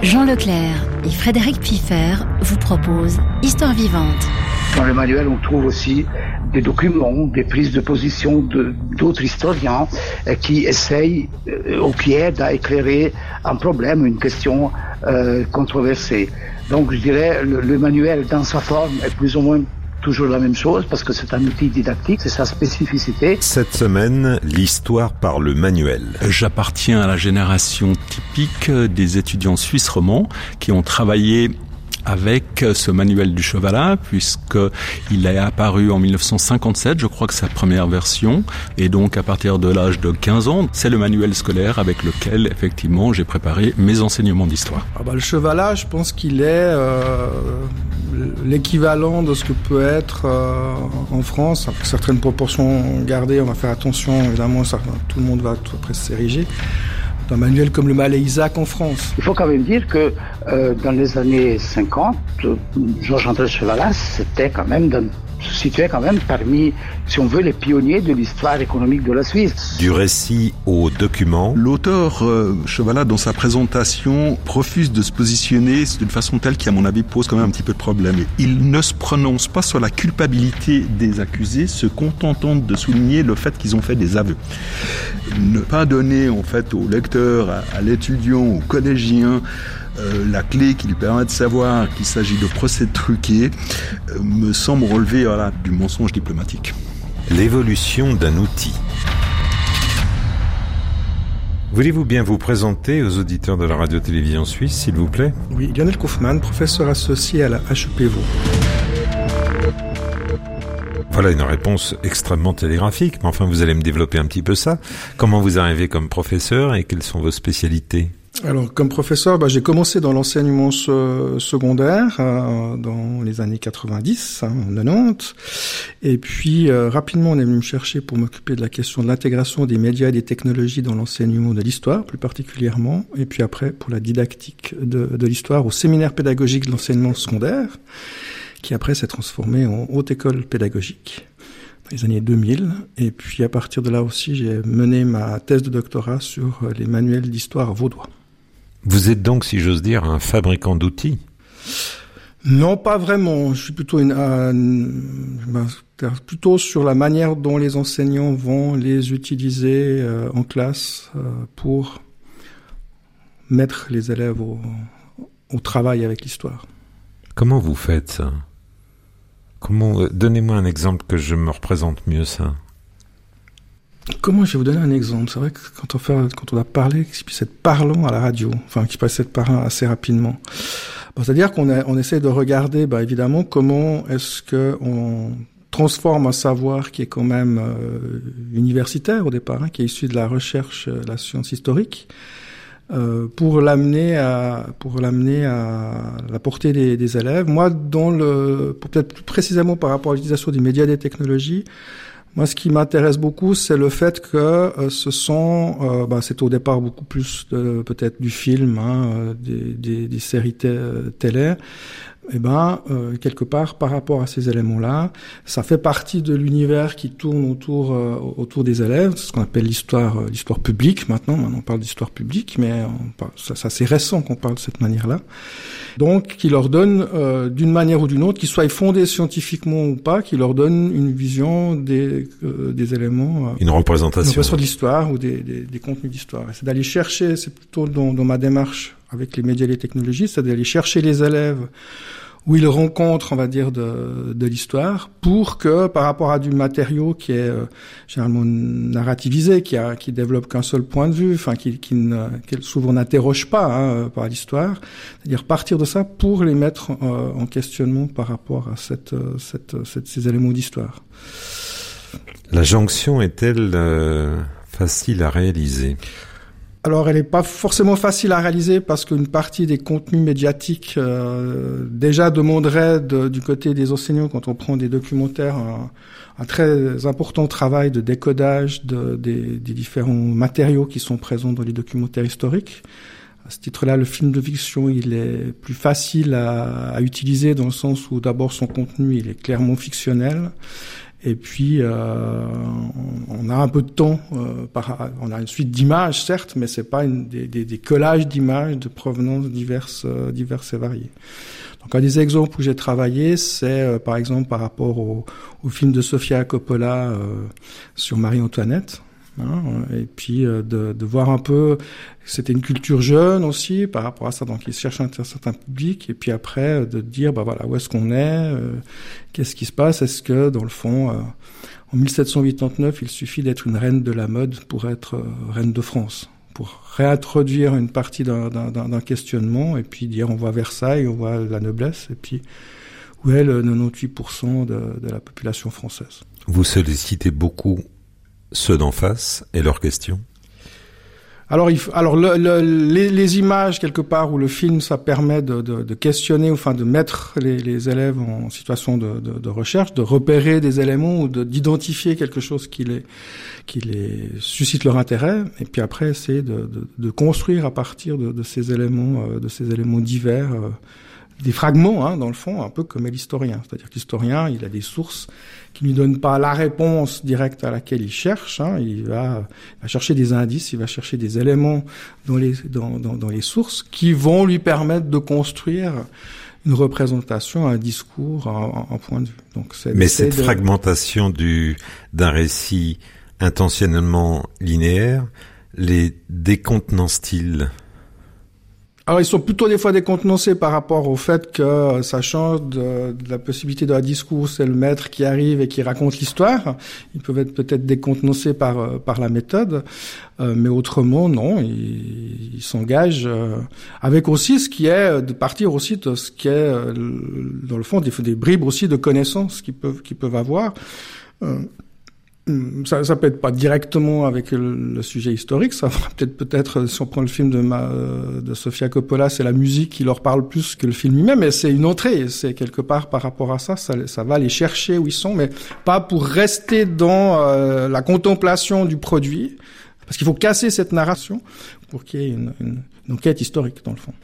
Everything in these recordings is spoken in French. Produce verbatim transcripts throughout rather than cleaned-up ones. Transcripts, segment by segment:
Jean Leclerc et Frédéric Piffer vous proposent Histoire vivante. Dans le manuel, on trouve aussi des documents, des prises de position de, d'autres historiens euh, qui essayent euh, ou qui aident à éclairer un problème, une question euh, controversée. Donc je dirais le, le manuel dans sa forme est plus ou moins toujours la même chose parce que c'est un outil didactique, c'est sa spécificité. Cette semaine, l'histoire par le manuel. J'appartiens à la génération typique des étudiants suisses romands qui ont travaillé avec ce manuel du Chevalat, puisqu'il est apparu en dix-neuf cent cinquante-sept, je crois que c'est sa première version, et donc à partir de l'âge de quinze ans, c'est le manuel scolaire avec lequel, effectivement, j'ai préparé mes enseignements d'histoire. Ah bah, le Chevalat, je pense qu'il est euh, l'équivalent de ce que peut être euh, en France, avec certaines proportions gardées, on va faire attention, évidemment, ça, tout le monde va tout après s'ériger. Un manuel comme le Malais-Isaac en France. Il faut quand même dire que euh, dans les années cinquante, Georges-André Chevalat, c'était quand même dans, se situait quand même parmi, si on veut, les pionniers de l'histoire économique de la Suisse. Du récit au document. L'auteur euh, Chevalat, dans sa présentation, refuse de se positionner d'une façon telle qui, à mon avis, pose quand même un petit peu de problème. Il ne se prononce pas sur la culpabilité des accusés, se contentant de souligner le fait qu'ils ont fait des aveux. Ne pas donner, en fait, au lecteur, à, à l'étudiant, au collégien, Euh, la clé qui lui permet de savoir qu'il s'agit de procès truqués euh, me semble relever voilà, du mensonge diplomatique. L'évolution d'un outil. Voulez-vous bien vous présenter aux auditeurs de la radio-télévision suisse, s'il vous plaît ? Oui, Lionel Kaufmann, professeur associé à la H E P Vaud. Voilà une réponse extrêmement télégraphique, mais enfin vous allez me développer un petit peu ça. Comment vous arrivez comme professeur et quelles sont vos spécialités ? Alors, comme professeur, bah, j'ai commencé dans l'enseignement se- secondaire euh, dans les années quatre-vingt-dix, hein, en quatre-vingt-dix, et puis euh, rapidement on est venu me chercher pour m'occuper de la question de l'intégration des médias et des technologies dans l'enseignement de l'histoire, plus particulièrement, et puis après pour la didactique de, de l'histoire au séminaire pédagogique de l'enseignement secondaire, qui après s'est transformé en haute école pédagogique dans les années deux mille. Et puis à partir de là aussi, j'ai mené ma thèse de doctorat sur les manuels d'histoire vaudois. Vous êtes donc, si j'ose dire, un fabricant d'outils ? Non, pas vraiment. Je suis plutôt une, une, ben, plutôt sur la manière dont les enseignants vont les utiliser euh, en classe euh, pour mettre les élèves au, au travail avec l'histoire. Comment vous faites ça ? Comment, donnez-moi un exemple que je me représente mieux ça. Comment je vais vous donner un exemple ? C'est vrai que quand on fait, quand on a parlé, qu'il puisse être parlant à la radio, enfin qu'il puisse être parlant assez rapidement. Bon, c'est-à-dire qu'on a, on essaie de regarder, bah, évidemment, comment est-ce que on transforme un savoir qui est quand même euh, universitaire au départ, hein, qui est issu de la recherche, de la science historique, euh, pour l'amener à, pour l'amener à la portée des, des élèves. Moi, dans le, pour peut-être plus précisément par rapport à l'utilisation des médias et des technologies. Moi, ce qui m'intéresse beaucoup, c'est le fait que euh, ce sont, euh, bah, c'est au départ beaucoup plus de, peut-être du film, hein, des, des, des séries t- télé. Et ben, euh, quelque part, par rapport à ces éléments-là, ça fait partie de l'univers qui tourne autour euh, autour des élèves. C'est ce qu'on appelle l'histoire, euh, l'histoire publique. Maintenant, maintenant, on parle d'histoire publique, mais on parle, ça, ça c'est récent qu'on parle de cette manière-là. Donc, qui leur donne, euh, d'une manière ou d'une autre, qu'ils soient fondés scientifiquement ou pas, qui leur donne une vision des euh, des éléments, euh, une représentation, une représentation de l'histoire ou des, des, des contenus d'histoire. Et c'est d'aller chercher, c'est plutôt dans, dans ma démarche avec les médias et les technologies, c'est d'aller chercher les élèves où ils rencontrent, on va dire, de, de l'histoire, pour que, par rapport à du matériau qui est euh, généralement narrativisé, qui a, qui développe qu'un seul point de vue, enfin, qui, qui, ne, qui souvent n'interroge pas hein, par l'histoire, c'est-à-dire partir de ça pour les mettre euh, en questionnement par rapport à cette, cette, cette, ces éléments d'histoire. La jonction est-elle euh, facile à réaliser ? Alors, elle n'est pas forcément facile à réaliser parce qu'une partie des contenus médiatiques euh, déjà demanderait de, du côté des enseignants, quand on prend des documentaires, un, un très important travail de décodage de, des, des différents matériaux qui sont présents dans les documentaires historiques. À ce titre-là, le film de fiction, il est plus facile à, à utiliser dans le sens où d'abord son contenu, il est clairement fictionnel. Et puis, euh, on a un peu de temps, euh, par, on a une suite d'images, certes, mais c'est pas une, des, des, des collages d'images de provenance diverses, euh, diverses et variées. Donc, un des exemples où j'ai travaillé, c'est euh, par exemple par rapport au, au film de Sofia Coppola euh, sur Marie-Antoinette. Hein, et puis euh, de, de voir un peu, c'était une culture jeune aussi par rapport à ça, donc ils cherchent un, un certain public, et puis après de dire bah voilà où est-ce qu'on est, euh, qu'est-ce qui se passe, est-ce que dans le fond euh, en mille sept cent quatre-vingt-neuf il suffit d'être une reine de la mode pour être euh, reine de France, pour réintroduire une partie d'un, d'un, d'un questionnement, et puis dire on voit Versailles, on voit la noblesse, et puis où est le quatre-vingt-dix-huit pour cent de, de la population française. Vous sollicitez beaucoup ceux d'en face et leurs questions? Alors, il faut, alors le, le, les, les images quelque part où le film, ça permet de, de, de questionner, enfin de mettre les, les élèves en situation de, de, de recherche, de repérer des éléments ou de, d'identifier quelque chose qui les, qui les suscite leur intérêt, et puis après essayer de, de, de construire à partir de, de ces éléments, de ces éléments divers, des fragments, hein, dans le fond, un peu comme l'historien. C'est-à-dire que l'historien, il a des sources qui lui donnent pas la réponse directe à laquelle il cherche. Hein. Il va, il va chercher des indices, il va chercher des éléments dans les, dans, dans, dans les sources qui vont lui permettre de construire une représentation, un discours, un, un point de vue. Donc, c'est, Mais c'est cette de... fragmentation du, d'un récit intentionnellement linéaire, les décontenance-t-il? Alors, ils sont plutôt des fois décontenancés par rapport au fait que ça change de, de la possibilité de la discours, c'est le maître qui arrive et qui raconte l'histoire. Ils peuvent être peut-être décontenancés par par la méthode, euh, mais autrement, non, ils, ils s'engagent euh, avec aussi ce qui est de partir aussi de ce qui est euh, dans le fond des, des bribes aussi de connaissances qu'ils peuvent qu'ils peuvent avoir. Euh, Ça, ça peut être pas directement avec le, le sujet historique, ça va peut-être peut-être si on prend le film de ma, de Sofia Coppola, c'est la musique qui leur parle plus que le film lui-même, mais c'est une entrée, c'est quelque part par rapport à ça, ça, ça va les chercher où ils sont, mais pas pour rester dans euh, la contemplation du produit, parce qu'il faut casser cette narration pour qu'il y ait une, une, une enquête historique dans le fond.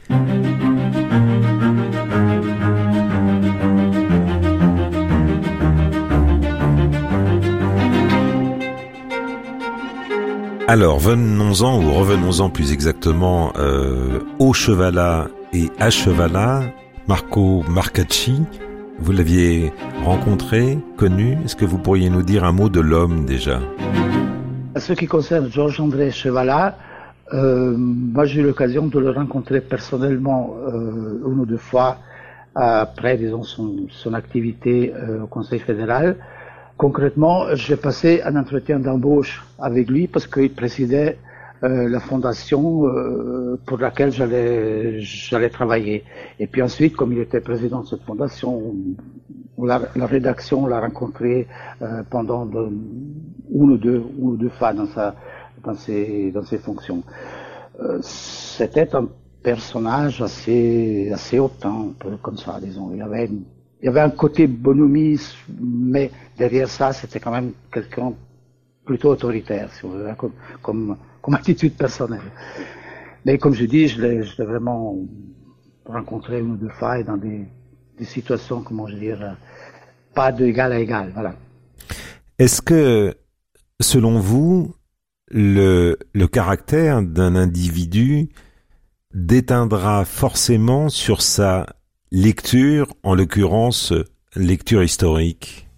Alors, venons-en, ou revenons-en plus exactement, euh, au Chevalat et à Chevalat. Marco Marcacci, vous l'aviez rencontré, connu. Est-ce que vous pourriez nous dire un mot de l'homme déjà? En ce qui concerne Georges-André Chevalat, euh, moi j'ai eu l'occasion de le rencontrer personnellement euh, une ou deux fois après, disons, son, son activité euh, au Conseil fédéral. Concrètement, j'ai passé un entretien d'embauche avec lui parce qu'il présidait euh, la fondation euh, pour laquelle j'allais j'allais travailler. Et puis ensuite, comme il était président de cette fondation, la, la rédaction l'a rencontré euh, pendant de, une ou deux une ou deux fois dans sa dans ses dans ses fonctions. Euh, c'était un personnage assez assez hautain, un peu comme ça, disons. Il y avait une Il y avait un côté bonhomie, mais derrière ça, c'était quand même quelqu'un plutôt autoritaire, si vous voulez, comme, comme, comme attitude personnelle. Mais comme je dis, je l'ai, je l'ai vraiment rencontré une ou deux fois et dans des, des situations, comment je dire, pas d'égal à égal, voilà. Est-ce que, selon vous, le, le caractère d'un individu déteindra forcément sur sa lecture, en l'occurrence, lecture historique?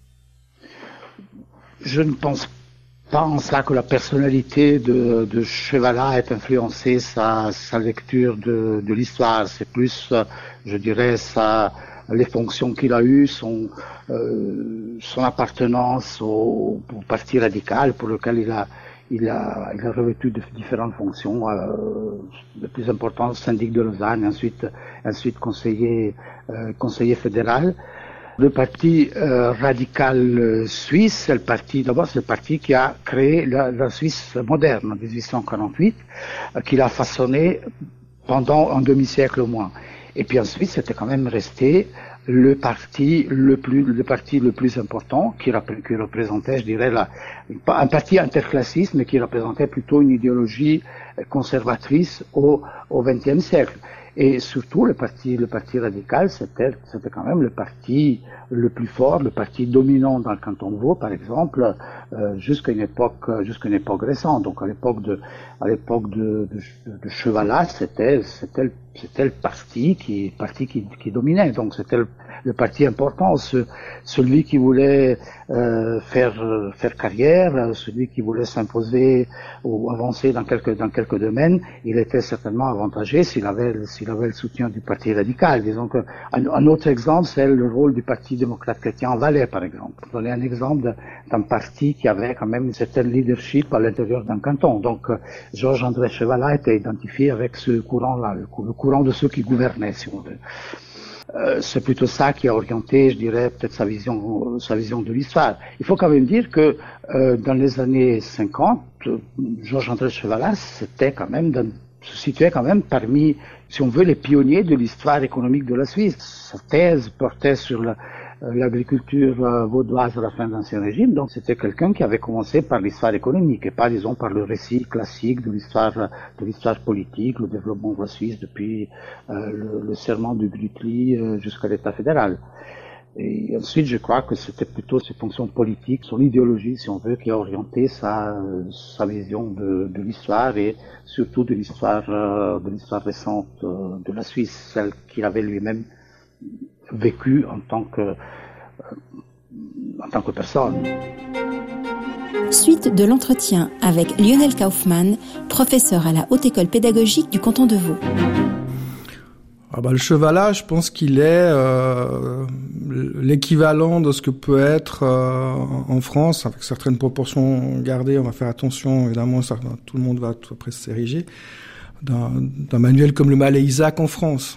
Je ne pense pas en ça que la personnalité de, de Chevalat ait influencé sa, sa lecture de, de l'histoire. C'est plus, je dirais, sa, les fonctions qu'il a eues, son, euh, son appartenance au, au parti radical pour lequel il a Il a, il a revêtu de différentes fonctions, euh, le plus important, syndic de Lausanne, ensuite, ensuite conseiller, euh, conseiller fédéral. Le parti euh, radical suisse, c'est le parti, d'abord c'est le parti qui a créé la, la Suisse moderne en dix-huit cent quarante-huit, euh, qu'il a façonné pendant un demi-siècle au moins. Et puis ensuite, c'était quand même resté le parti le plus le parti le plus important qui, qui représentait, je dirais, la, un parti interclassiste, mais qui représentait plutôt une idéologie conservatrice au au vingtième siècle. Et surtout, le parti, le parti radical, c'était, c'était quand même le parti le plus fort, le parti dominant dans le canton de Vaud, par exemple, euh, jusqu'à une époque, jusqu'à une époque récente. Donc, à l'époque de, à l'époque de, de, de Chevalas, c'était, c'était, le, c'était le parti qui, parti qui, qui dominait. Donc, c'était le, le parti important, ce, celui qui voulait euh, faire, faire carrière, celui qui voulait s'imposer ou avancer dans quelques, dans quelques domaines. Il était certainement avantagé s'il avait, s'il avait le soutien du parti radical. Disons que un, un autre exemple, c'est le rôle du parti démocrate chrétien en Valais, par exemple. Pour donner un exemple d'un parti qui avait quand même une certaine leadership à l'intérieur d'un canton. Donc, euh, Georges-André Chevalas était identifié avec ce courant-là, le, le courant de ceux qui gouvernaient, si on veut. Euh, c'est plutôt ça qui a orienté, je dirais, peut-être sa vision, sa vision de l'histoire. Il faut quand même dire que euh, dans les années cinquante, Georges-André Chevalas, c'était quand même dans, se situait quand même parmi, si on veut, les pionniers de l'histoire économique de la Suisse. Sa thèse portait sur la, l'agriculture vaudoise à la fin de l'Ancien Régime, donc c'était quelqu'un qui avait commencé par l'histoire économique et pas, disons, par le récit classique de l'histoire, de l'histoire politique, le développement de la Suisse depuis euh, le, le serment du Grutli euh, jusqu'à l'État fédéral. Et ensuite, je crois que c'était plutôt ses fonctions politiques, son idéologie, si on veut, qui a orienté sa, sa vision de, de l'histoire et surtout de l'histoire, de l'histoire récente de la Suisse, celle qu'il avait lui-même vécue en tant que, en tant que personne. Suite de l'entretien avec Lionel Kaufmann, professeur à la Haute École pédagogique du canton de Vaud. Ah bah, le Chevalas, je pense qu'il est euh, l'équivalent de ce que peut être euh, en France, avec certaines proportions gardées. On va faire attention, évidemment, ça, tout le monde va tout après s'ériger, d'un, d'un manuel comme le Malais Isaac en France.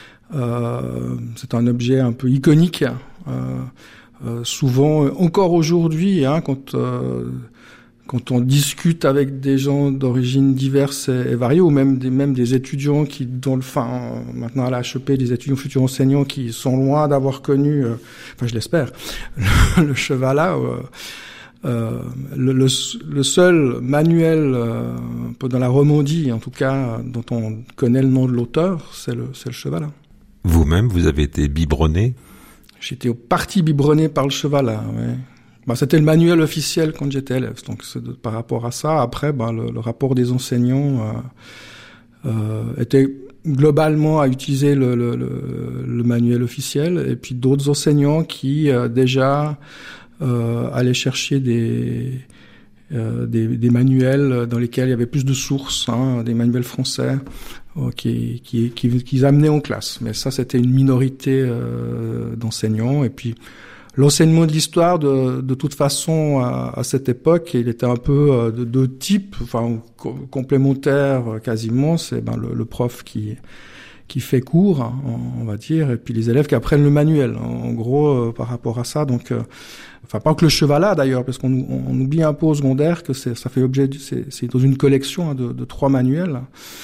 Euh, c'est un objet un peu iconique, euh, euh, souvent, encore aujourd'hui, hein, quand... Euh, Quand on discute avec des gens d'origines diverses et variées, ou même des, même des étudiants qui, dans le, enfin, maintenant à la H E P, des étudiants futurs enseignants qui sont loin d'avoir connu, euh, enfin je l'espère, le, le Chevalas, euh, euh, le, le, le seul manuel, euh, un peu dans la Romandie, en tout cas, dont on connaît le nom de l'auteur, c'est le, c'est le Chevalas. Vous-même, vous avez été biberonné? J'étais au parti biberonné par le Chevalas, ouais. Bah, c'était le manuel officiel quand j'étais élève. Donc, c'est de, par rapport à ça, après, bah, le, le rapport des enseignants euh, euh, était globalement à utiliser le, le, le, le manuel officiel, et puis d'autres enseignants qui euh, déjà euh, allaient chercher des, euh, des des manuels dans lesquels il y avait plus de sources, hein, des manuels français euh, qui qui qui qu'ils amenaient en classe. Mais ça, c'était une minorité euh, d'enseignants, et puis l'enseignement de l'histoire, de, de toute façon, à, à cette époque, il était un peu de deux types, enfin co- complémentaires quasiment. C'est ben le, le prof qui qui fait cours, hein, on va dire, et puis les élèves qui apprennent le manuel. En, en gros, euh, par rapport à ça, donc, euh, enfin pas que le Chevalas d'ailleurs, parce qu'on on, on oublie un peu au secondaire que c'est, ça fait objet, du, c'est, c'est dans une collection hein, de, de trois manuels,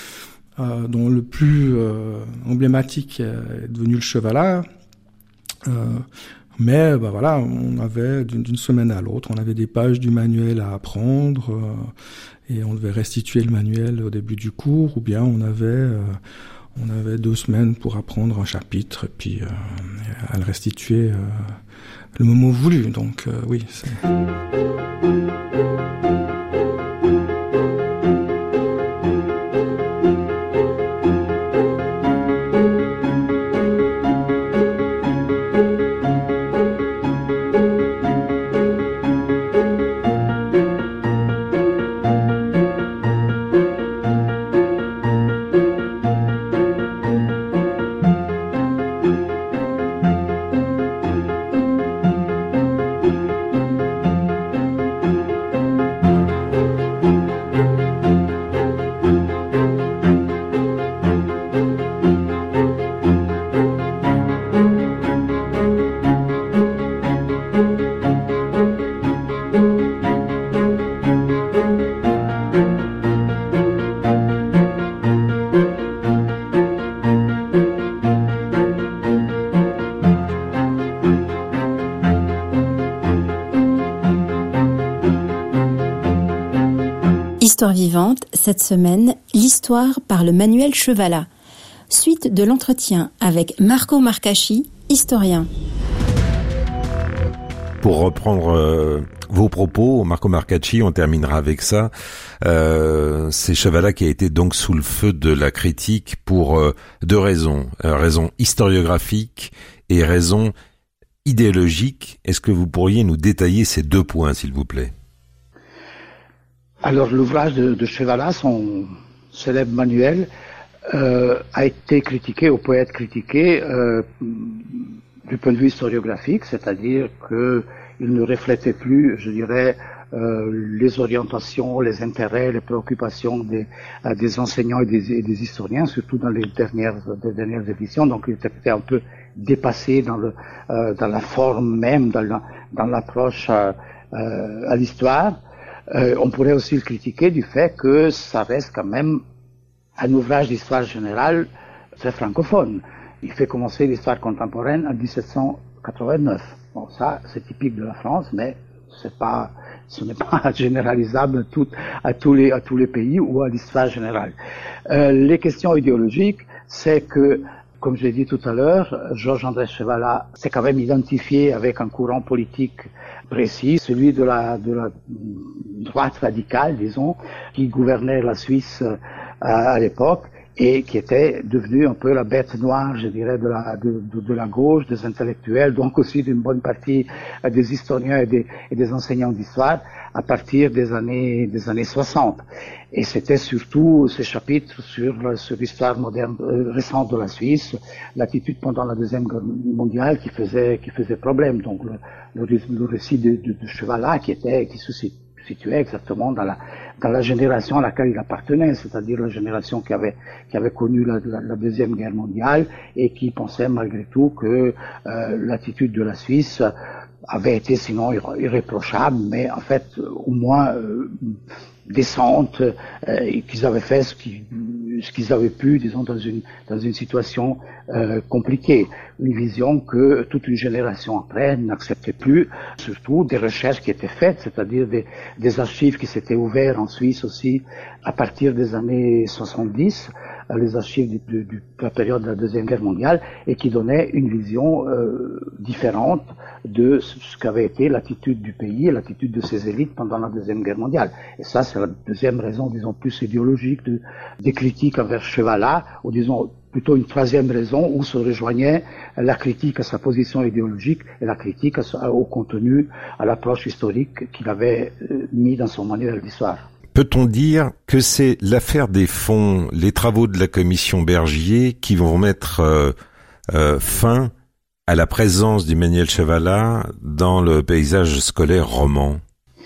euh, dont le plus euh, emblématique est devenu le Chevalas. Euh, Mais bah voilà, on avait d'une, d'une semaine à l'autre, on avait des pages du manuel à apprendre euh, et on devait restituer le manuel au début du cours, ou bien on avait euh, on avait deux semaines pour apprendre un chapitre et puis euh, à le restituer euh, le moment voulu. Donc euh, oui, c'est... Histoire vivante, cette semaine, l'histoire par le manuel Chevalas. Suite de l'entretien avec Marco Marcacci, historien. Pour reprendre euh, vos propos, Marco Marcacci, on terminera avec ça. Euh, c'est Chevalha qui a été donc sous le feu de la critique pour euh, deux raisons. Euh, raison historiographique et raison idéologique. Est-ce que vous pourriez nous détailler ces deux points, s'il vous plaît? Alors, l'ouvrage de, de Chevalha, son célèbre manuel, euh, a été critiqué, ou peut être critiqué, euh, du point de vue historiographique, c'est-à-dire que il ne reflétait plus, je dirais, euh, les orientations, les intérêts, les préoccupations des, euh, des enseignants et des, et des historiens, surtout dans les dernières, les dernières éditions. Donc, il était un peu dépassé dans le, euh, dans la forme même, dans, la, dans l'approche euh, euh, à l'histoire. Euh, on pourrait aussi le critiquer du fait que ça reste quand même un ouvrage d'histoire générale très francophone. Il fait commencer l'histoire contemporaine en dix-sept cent quatre-vingt-neuf. Bon, ça, c'est typique de la France, mais c'est pas, ce n'est pas généralisable tout, à tous les, à tous les pays ou à l'histoire générale. Euh, les questions idéologiques, c'est que, comme je l'ai dit tout à l'heure, Georges-André Chevalha s'est quand même identifié avec un courant politique précis, celui de la, de la droite radicale, disons, qui gouvernait la Suisse euh, à l'époque, et qui était devenu un peu la bête noire, je dirais, de la, de, de, de la gauche, des intellectuels, donc aussi d'une bonne partie euh, des historiens et des, et des enseignants d'histoire à partir des années, des années soixante. Et c'était surtout ces chapitres sur, sur l'histoire moderne, euh, récente de la Suisse, l'attitude pendant la Deuxième Guerre mondiale qui faisait, qui faisait problème. Donc le, le, le récit de, de, de Chevalha qui était, qui se situait exactement dans la, dans la génération à laquelle il appartenait, c'est-à-dire la génération qui avait, qui avait connu la, la, la Deuxième Guerre mondiale et qui pensait malgré tout que euh, l'attitude de la Suisse avait été sinon irréprochable, mais en fait au moins euh, décente, euh, et qu'ils avaient fait ce qu'ils, ce qu'ils avaient pu, disons, dans une, dans une situation euh, compliquée. Une vision que toute une génération après n'acceptait plus, surtout des recherches qui étaient faites, c'est-à-dire des, des archives qui s'étaient ouvertes en Suisse aussi à partir des années soixante-dix, les archives de, de, de la période de la Deuxième Guerre mondiale, et qui donnaient une vision euh, différente de ce qu'avait été l'attitude du pays et l'attitude de ses élites pendant la Deuxième Guerre mondiale. Et ça, c'est la deuxième raison, disons, plus idéologique de, des critiques envers Chevalha, ou disons plutôt une troisième raison où se rejoignait la critique à sa position idéologique et la critique à sa, au contenu, à l'approche historique qu'il avait euh, mis dans son manuel d'histoire. Peut-on dire que c'est l'affaire des fonds, les travaux de la commission Bergier qui vont mettre euh, euh, fin à la présence du manuel Chevalha dans le paysage scolaire roman?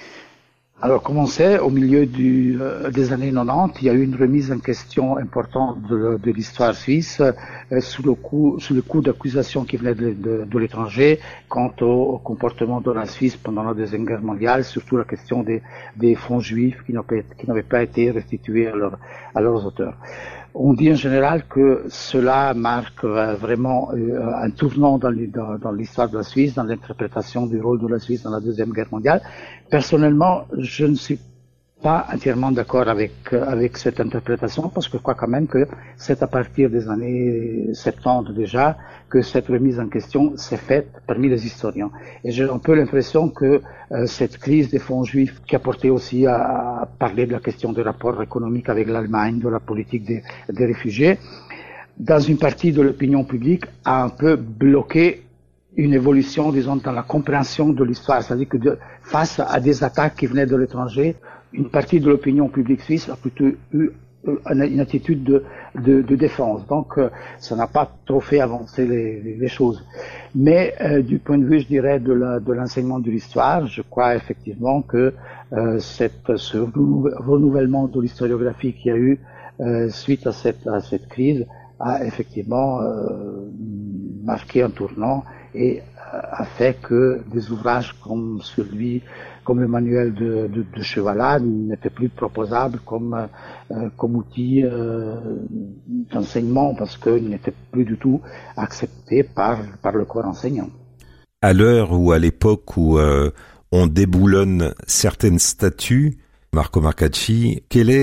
Alors, comme on sait, au milieu du, euh, des années quatre-vingt-dix, il y a eu une remise en question importante de, de l'histoire suisse euh, sous le coup, sous le coup d'accusations qui venaient de, de, de l'étranger quant au, au comportement de la Suisse pendant la Deuxième Guerre mondiale, surtout la question des, des fonds juifs qui n'avaient, qui n'avaient pas été restitués à, leur, à leurs auteurs. On dit en général que cela marque vraiment un tournant dans l'histoire de la Suisse, dans l'interprétation du rôle de la Suisse dans la Deuxième Guerre mondiale. Personnellement, je ne suis pas entièrement d'accord avec avec cette interprétation, parce que je crois quand même que c'est à partir des années soixante-dix déjà que cette remise en question s'est faite parmi les historiens. Et j'ai un peu l'impression que euh, cette crise des fonds juifs, qui a porté aussi à, à parler de la question des rapports économiques avec l'Allemagne, de la politique des, des réfugiés, dans une partie de l'opinion publique, a un peu bloqué une évolution, disons, dans la compréhension de l'histoire. C'est-à-dire que de, face à des attaques qui venaient de l'étranger, une partie de l'opinion publique suisse a plutôt eu une attitude de, de, de défense. Donc, euh, ça n'a pas trop fait avancer les, les choses. Mais euh, du point de vue, je dirais, de, la, de l'enseignement de l'histoire, je crois effectivement que euh, cette, ce renouvellement de l'historiographie qu'il y a eu euh, suite à cette, à cette crise a effectivement euh, marqué un tournant et a fait que des ouvrages comme celui, comme le manuel de, de, de Chevalha n'étaient plus proposables comme, euh, comme outil euh, d'enseignement, parce qu'ils n'étaient plus du tout acceptés par, par le corps enseignant. À l'heure ou à l'époque où euh, on déboulonne certaines statues, Marco Marcacci, quelle est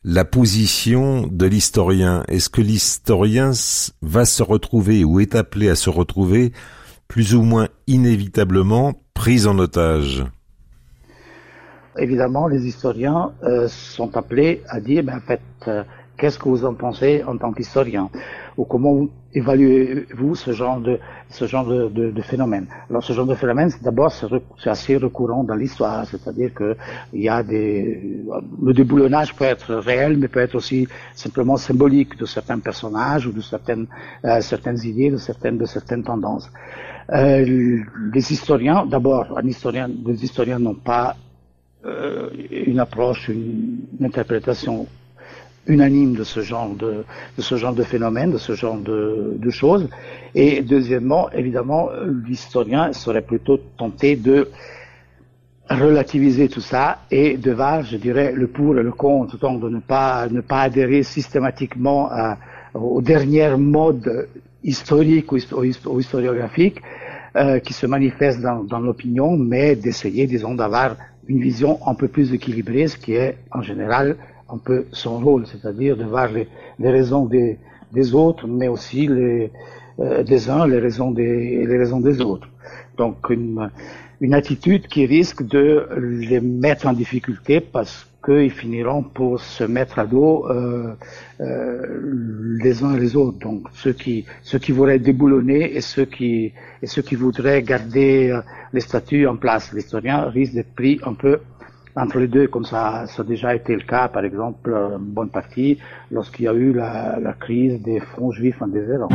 la position de l'historien. Est-ce que l'historien va se retrouver ou est appelé à se retrouver plus ou moins inévitablement pris en otage? Évidemment, les historiens euh, sont appelés à dire, ben, en fait, euh, qu'est-ce que vous en pensez en tant qu'historien? Ou comment évaluez-vous ce genre de ce genre de, de, de phénomène? Alors, ce genre de phénomène, c'est d'abord c'est assez récurrent dans l'histoire, c'est-à-dire que il y a des le déboulonnage peut être réel, mais peut être aussi simplement symbolique de certains personnages ou de certaines euh, certaines idées, de certaines de certaines tendances. Euh, les historiens, d'abord, un historien, les historiens n'ont pas euh, une approche, une, une interprétation unanime de ce genre de, de ce genre de phénomène, de ce genre de, de choses. Et deuxièmement, évidemment, l'historien serait plutôt tenté de relativiser tout ça et de voir, je dirais, le pour et le contre, donc de ne pas ne pas adhérer systématiquement à, aux dernières modes historiques ou, ou historiographiques euh, qui se manifestent dans, dans l'opinion, mais d'essayer, disons, d'avoir une vision un peu plus équilibrée, ce qui est en général un peu son rôle, c'est-à-dire de voir les, les raisons des, des autres, mais aussi les, euh, des uns, les raisons des, les raisons des autres. Donc une, une attitude qui risque de les mettre en difficulté parce qu'ils finiront pour se mettre à dos euh, euh, les uns et les autres. Donc ceux qui ceux qui voudraient déboulonner et ceux qui et ceux qui voudraient garder euh, les statuts en place. L'historien risque d'être pris un peu entre les deux, comme ça, ça a déjà été le cas, par exemple, en bonne partie, lorsqu'il y a eu la, la crise des fonds juifs en déshérence.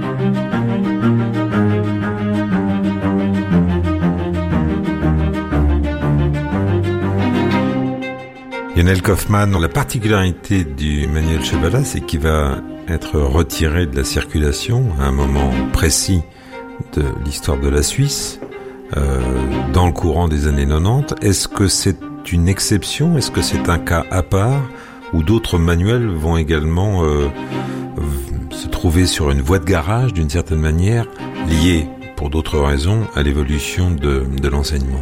Lionel Kaufmann, la particularité du manuel Chevalat, c'est qu'il va être retiré de la circulation à un moment précis de l'histoire de la Suisse, euh, dans le courant des années quatre-vingt-dix. Est-ce que c'est une exception? Est-ce que c'est un cas à part ou d'autres manuels vont également euh, se trouver sur une voie de garage d'une certaine manière, liée pour d'autres raisons à l'évolution de, de l'enseignement?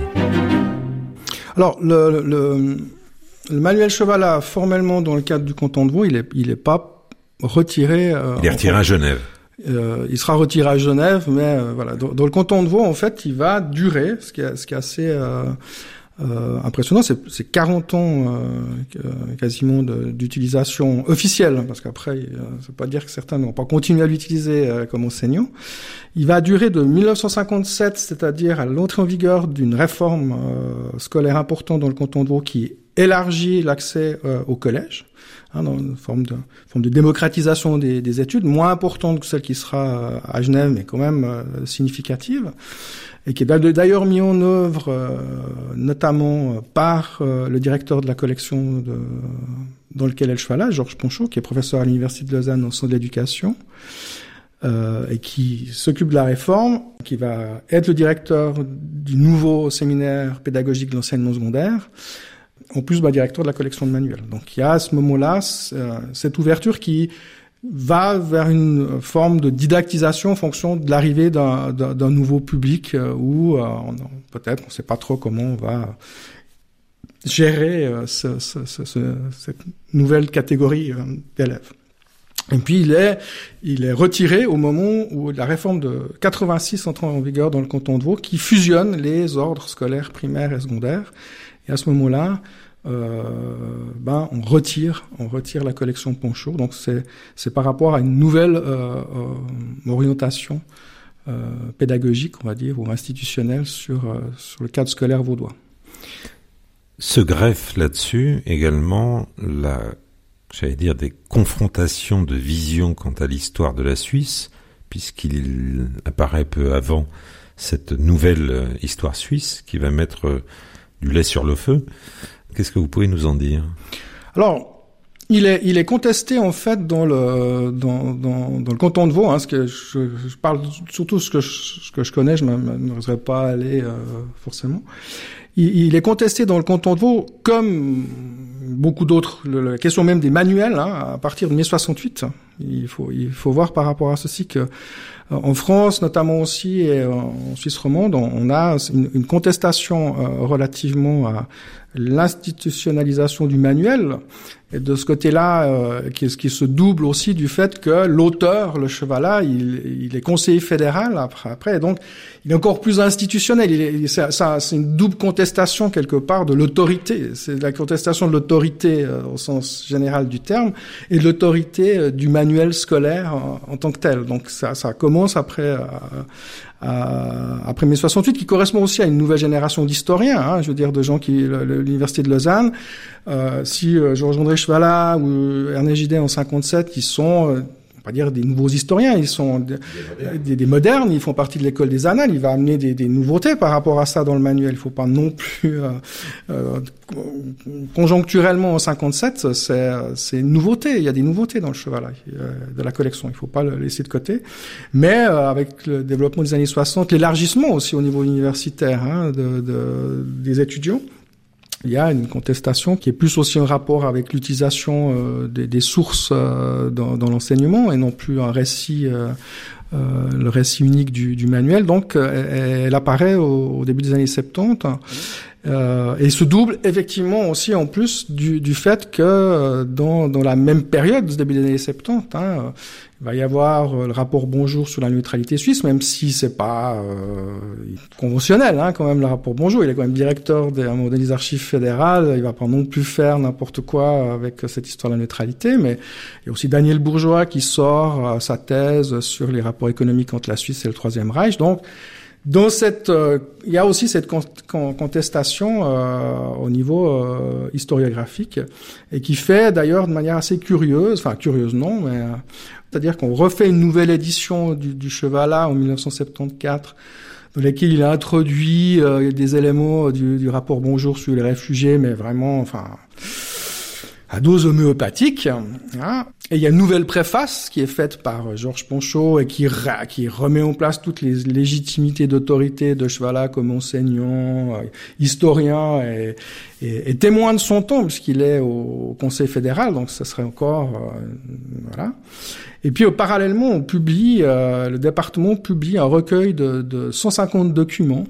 Alors le, le, le manuel Chevalat, formellement dans le cadre du canton de Vaud, il est il est pas retiré. Euh, il est retiré à Genève. Euh, il sera retiré à Genève, mais euh, voilà. Dans, dans le canton de Vaud, en fait, il va durer, ce qui est, ce qui est assez euh, Euh, impressionnant, c'est, c'est quarante ans euh, quasiment de, d'utilisation officielle, parce qu'après, euh, ça veut pas dire que certains n'ont pas continué à l'utiliser euh, comme enseignant. Il va durer de dix-neuf cent cinquante-sept, c'est-à-dire à l'entrée en vigueur d'une réforme euh, scolaire importante dans le canton de Vaud qui élargit l'accès euh, au collège, hein, dans une forme de, forme de démocratisation des, des études, moins importante que celle qui sera euh, à Genève, mais quand même euh, significative. Et qui est d'ailleurs mis en œuvre euh, notamment par euh, le directeur de la collection de, dans lequel est le Chevalat, Georges Ponchot, qui est professeur à l'Université de Lausanne au centre de l'éducation, euh, et qui s'occupe de la réforme, qui va être le directeur du nouveau séminaire pédagogique de l'enseignement secondaire, en plus bah, directeur de la collection de manuels. Donc il y a à ce moment-là euh, cette ouverture qui va vers une forme de didactisation en fonction de l'arrivée d'un, d'un, d'un nouveau public euh, où euh, on, peut-être on ne sait pas trop comment on va gérer euh, ce, ce, ce, ce, cette nouvelle catégorie euh, d'élèves. Et puis il est, il est retiré au moment où la réforme de quatre-vingt-six entre en vigueur dans le canton de Vaud, qui fusionne les ordres scolaires primaires et secondaires. Et à ce moment-là, Euh, ben on retire on retire la collection Ponchot, donc c'est c'est par rapport à une nouvelle euh, euh, orientation euh, pédagogique, on va dire, ou institutionnelle sur euh, sur le cadre scolaire vaudois. Se greffe là-dessus également la j'allais dire des confrontations de vision quant à l'histoire de la Suisse, puisqu'il apparaît peu avant cette nouvelle histoire suisse qui va mettre du lait sur le feu. Qu'est-ce que vous pouvez nous en dire? Alors, il est, il est contesté en fait dans le dans dans, dans le canton de Vaud. Hein, ce que je, je parle surtout ce que je, ce que je connais, je ne m'oserais pas aller euh, forcément. Il, il est contesté dans le canton de Vaud comme beaucoup d'autres. Le, la question même des manuels, hein, à partir de mai soixante-huit, Il faut, il faut voir par rapport à ceci que, en France, notamment aussi, et en Suisse romande, on a une, une contestation euh, relativement à l'institutionnalisation du manuel, et de ce côté-là, euh, qui, qui se double aussi du fait que l'auteur, le chevalat, il, il est conseiller fédéral après, après, et donc il est encore plus institutionnel. Il est, ça, ça, c'est une double contestation quelque part de l'autorité. C'est la contestation de l'autorité euh, au sens général du terme et de l'autorité euh, du manuel scolaire en, en tant que tel. Donc ça, ça commence après. Euh, Euh, après mai soixante-huit, qui correspond aussi à une nouvelle génération d'historiens, hein, je veux dire de gens qui l'université de Lausanne, euh, si euh, Georges-André Chevalat ou Ernest Gidet en cinquante-sept, qui sont euh, on va dire des nouveaux historiens, ils sont des, des, des modernes, ils font partie de l'école des annales, il va amener des, des nouveautés par rapport à ça dans le manuel. Il faut pas non plus euh, euh, conjoncturellement en cinquante-sept, c'est c'est une nouveauté, il y a des nouveautés dans le chevalet euh, de la collection, il faut pas le laisser de côté. Mais euh, avec le développement des années soixante, l'élargissement aussi au niveau universitaire hein, de, de des étudiants, il y a une contestation qui est plus aussi en rapport avec l'utilisation euh, des, des sources euh, dans, dans l'enseignement et non plus un récit, euh, euh, le récit unique du, du manuel. Donc, euh, elle apparaît au, au début des années soixante-dix euh, et se double effectivement aussi en plus du, du fait que euh, dans, dans la même période, du début des années soixante-dix, hein, il va y avoir le rapport Bonjour sur la neutralité suisse, même si c'est pas euh, conventionnel, hein, quand même, le rapport Bonjour. Il est quand même directeur des, des archives fédérales. Il va pas non plus faire n'importe quoi avec cette histoire de la neutralité. Mais il y a aussi Daniel Bourgeois qui sort euh, sa thèse sur les rapports économiques entre la Suisse et le Troisième Reich. Donc, dans cette, euh, il y a aussi cette con- con- contestation euh, au niveau euh, historiographique et qui fait d'ailleurs de manière assez curieuse, enfin curieuse non, mais euh, c'est-à-dire qu'on refait une nouvelle édition du, du Chevalat en dix-neuf cent soixante-quatorze, dans laquelle il a introduit euh, des éléments du, du rapport Bonjour sur les réfugiés, mais vraiment, enfin, à dose homéopathique. Hein. Et il y a une nouvelle préface qui est faite par Georges Ponchot et qui, ra- qui remet en place toutes les légitimités d'autorité de Chevalat comme enseignant, euh, historien et, et, et témoin de son temps, puisqu'il est au, au Conseil fédéral, donc ça serait encore... Euh, voilà. Et puis, euh, parallèlement, on publie, euh, le département publie un recueil de, de cent cinquante documents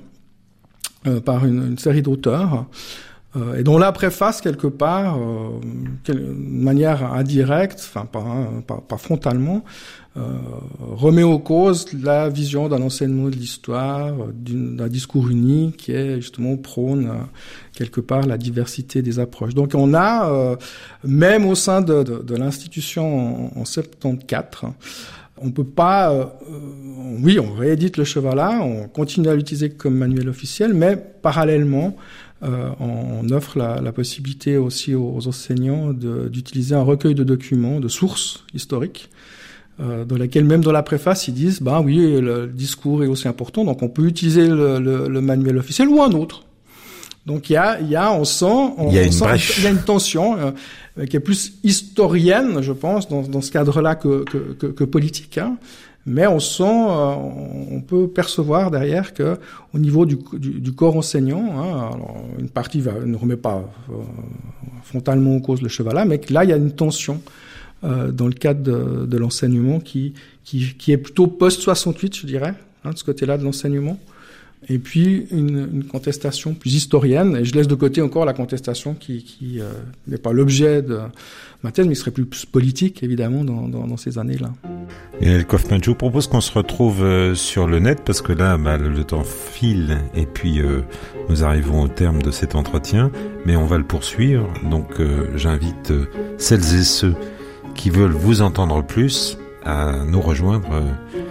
euh, par une, une série d'auteurs, euh, et dont la préface, quelque part, euh, de manière indirecte, enfin pas, hein, pas, pas frontalement, euh, remet aux causes la vision d'un enseignement de l'histoire, d'une, d'un discours unique qui est justement prône euh, quelque part la diversité des approches. Donc on a, euh, même au sein de, de, de l'institution en, en soixante-quatorze, on peut pas, euh, oui, on réédite le Chevalat, on continue à l'utiliser comme manuel officiel, mais parallèlement, euh, on offre la, la possibilité aussi aux, aux enseignants de, d'utiliser un recueil de documents, de sources historiques, euh, dans lesquelles même dans la préface ils disent, bah oui, le, le discours est aussi important, donc on peut utiliser le, le, le manuel officiel ou un autre. Donc il y a, il y a, on sent, on, il y a on une sent, brèche. il y a une tension euh, qui est plus historienne, je pense, dans, dans ce cadre-là que, que, que, que politique. Hein. Mais on sent, euh, on peut percevoir derrière que au niveau du, du, du corps enseignant, hein, alors une partie va, ne remet pas euh, frontalement en cause le Chevalat, mais que là il y a une tension euh, dans le cadre de, de l'enseignement qui, qui, qui est plutôt post soixante-huit, je dirais, hein, de ce côté-là de l'enseignement. Et puis une, une contestation plus historienne, et je laisse de côté encore la contestation qui, qui euh, n'est pas l'objet de ma thèse, mais serait plus politique évidemment dans, dans, dans ces années-là. Lionel Kaufmann, je vous propose qu'on se retrouve euh, sur le net, parce que là, bah, le temps file, et puis euh, nous arrivons au terme de cet entretien, mais on va le poursuivre, donc euh, j'invite euh, celles et ceux qui veulent vous entendre plus à nous rejoindre euh,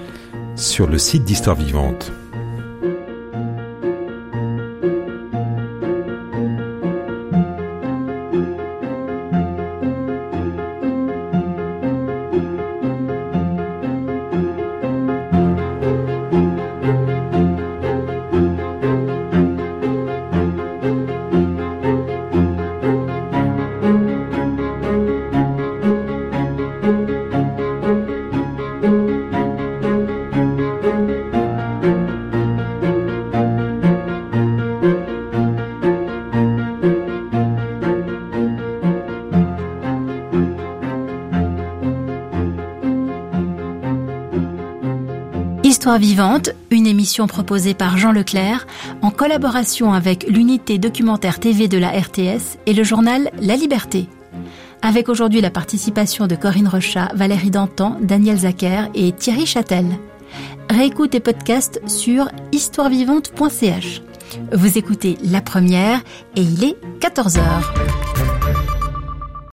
sur le site d'Histoire Vivante. Histoire vivante, une émission proposée par Jean Leclerc en collaboration avec l'unité documentaire T V de la R T S et le journal La Liberté. Avec aujourd'hui la participation de Corinne Rechat, Valérie Dantan, Daniel Zacher et Thierry Châtel. Réécoute et podcast sur histoire vivante point c h. Vous écoutez La Première et il est quatorze heures.